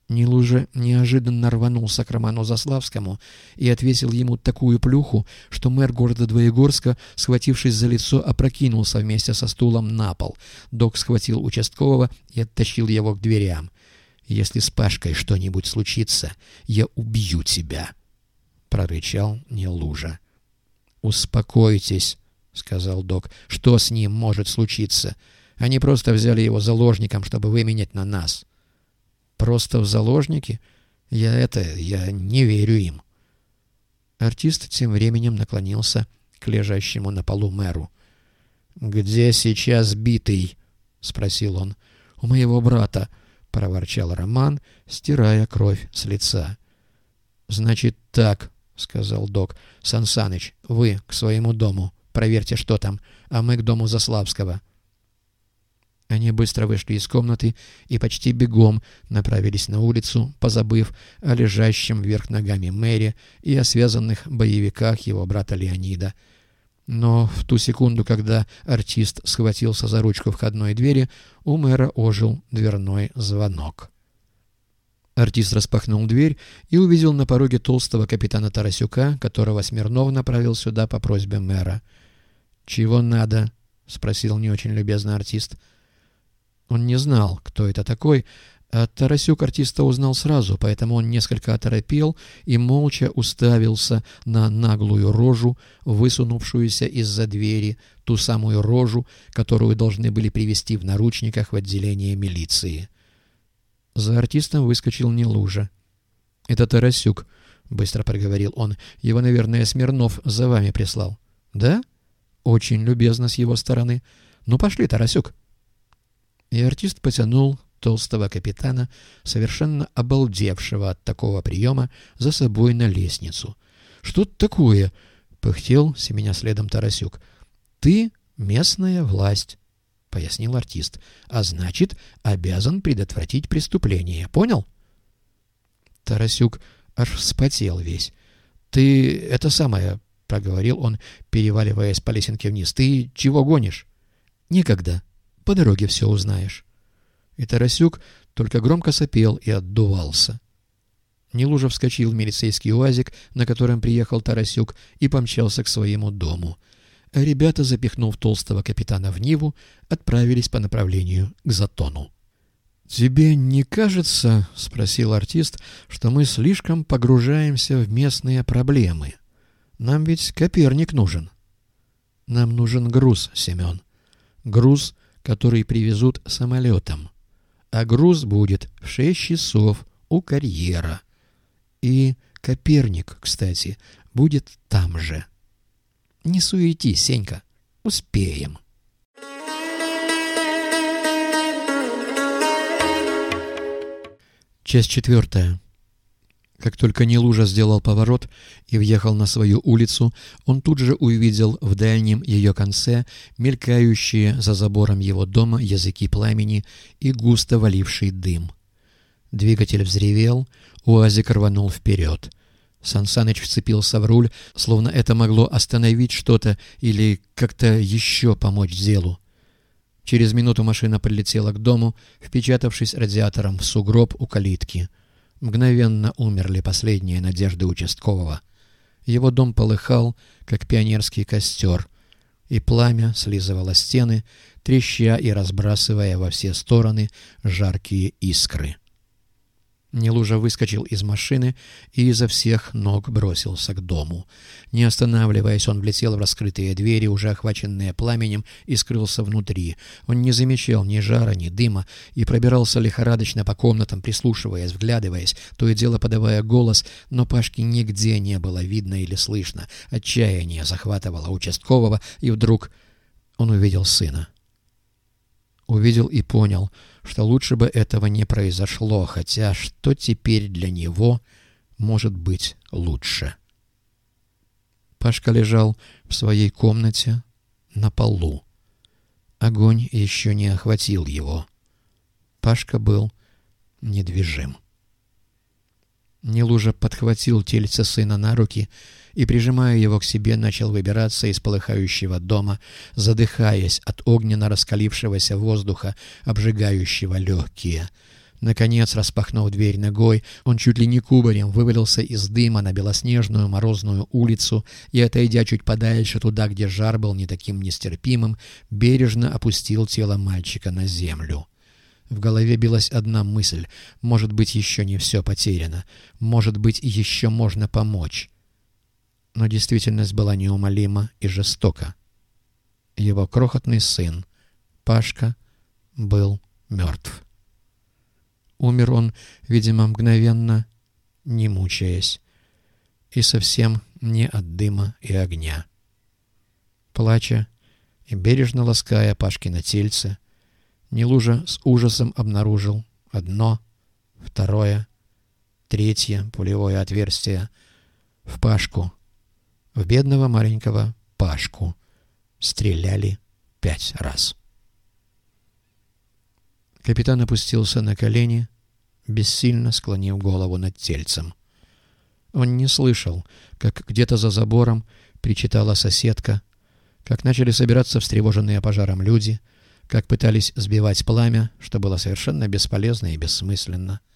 Нелужа неожиданно рванулся к Роману Заславскому и отвесил ему такую плюху, что мэр города Двоегорска, схватившись за лицо, опрокинулся вместе со стулом на пол. Док схватил участкового и оттащил его к дверям. «Если с Пашкой что-нибудь случится, я убью тебя», — прорычал Нелужа. «Успокойтесь», — сказал док. «Что с ним может случиться? Они просто взяли его заложником, чтобы выменять на нас». «Просто в заложники? Я не верю им». Артист тем временем наклонился к лежащему на полу мэру. «Где сейчас битый?» — спросил он. «У моего брата», — проворчал Роман, стирая кровь с лица. «Значит так», — сказал док. «Сан Саныч, вы к своему дому. Проверьте, что там, а мы к дому Заславского». Они быстро вышли из комнаты и почти бегом направились на улицу, позабыв о лежащем вверх ногами мэре и о связанных боевиках его брата Леонида. Но в ту секунду, когда артист схватился за ручку входной двери, у мэра ожил дверной звонок. Артист распахнул дверь и увидел на пороге толстого капитана Тарасюка, которого Смирнов направил сюда по просьбе мэра. «Чего надо?» — спросил не очень любезно артист. Он не знал, кто это такой, а Тарасюк артиста узнал сразу, поэтому он несколько оторопел и молча уставился на наглую рожу, высунувшуюся из-за двери, ту самую рожу, которую должны были привезти в наручниках в отделение милиции. За артистом выскочил Нелужа. «Это Тарасюк», — быстро проговорил он. «Его, наверное, Смирнов за вами прислал». «Да? Очень любезно с его стороны. Ну, пошли, Тарасюк». И артист потянул толстого капитана, совершенно обалдевшего от такого приема, за собой на лестницу. «Что это такое?» — пыхтел, семеня следом Тарасюк. «Ты местная власть», — пояснил артист, — «а значит, обязан предотвратить преступление. Понял?» Тарасюк аж вспотел весь. «Ты это самое», — проговорил он, переваливаясь по лесенке вниз. «Ты чего гонишь?» «Никогда. По дороге все узнаешь». И Тарасюк только громко сопел и отдувался. Нелужа вскочил в милицейский УАЗик, на котором приехал Тарасюк, и помчался к своему дому. А ребята, запихнув толстого капитана в Ниву, отправились по направлению к Затону. «Тебе не кажется, — спросил артист, — что мы слишком погружаемся в местные проблемы? Нам ведь Коперник нужен». «Нам нужен груз, Семен. Груз, который привезут самолетом. А груз будет в 6 часов у карьера. И Коперник, кстати, будет там же. Не суетись, Сенька, успеем». Часть 4. Как только Нелужа сделал поворот и въехал на свою улицу, он тут же увидел в дальнем ее конце мелькающие за забором его дома языки пламени и густо валивший дым. Двигатель взревел, УАЗик рванул вперед. Сан Саныч вцепился в руль, словно это могло остановить что-то или как-то еще помочь делу. Через минуту машина подлетела к дому, впечатавшись радиатором в сугроб у калитки. Мгновенно умерли последние надежды участкового. Его дом полыхал, как пионерский костер, и пламя слизывало стены, треща и разбрасывая во все стороны жаркие искры. Нелужа выскочил из машины и изо всех ног бросился к дому. Не останавливаясь, он влетел в раскрытые двери, уже охваченные пламенем, и скрылся внутри. Он не замечал ни жара, ни дыма и пробирался лихорадочно по комнатам, прислушиваясь, вглядываясь, то и дело подавая голос, но Пашки нигде не было видно или слышно. Отчаяние захватывало участкового, и вдруг он увидел сына. Увидел и понял, что лучше бы этого не произошло, хотя что теперь для него может быть лучше? Пашка лежал в своей комнате на полу. Огонь еще не охватил его. Пашка был недвижим. Нелужа подхватил тельце сына на руки и, прижимая его к себе, начал выбираться из полыхающего дома, задыхаясь от огненно раскалившегося воздуха, обжигающего легкие. Наконец, распахнув дверь ногой, он чуть ли не кубарем вывалился из дыма на белоснежную морозную улицу и, отойдя чуть подальше туда, где жар был не таким нестерпимым, бережно опустил тело мальчика на землю. В голове билась одна мысль: может быть, еще не все потеряно, может быть, еще можно помочь. Но действительность была неумолима и жестока. Его крохотный сын, Пашка, был мертв. Умер он, видимо, мгновенно, не мучаясь, и совсем не от дыма и огня. Плача и бережно лаская Пашкино тельце, Нелужа с ужасом обнаружил одно, второе, третье пулевое отверстие в Пашку. В бедного маленького Пашку стреляли 5 раз. Капитан опустился на колени, бессильно склонив голову над тельцем. Он не слышал, как где-то за забором причитала соседка, как начали собираться встревоженные пожаром люди, как пытались сбивать пламя, что было совершенно бесполезно и бессмысленно.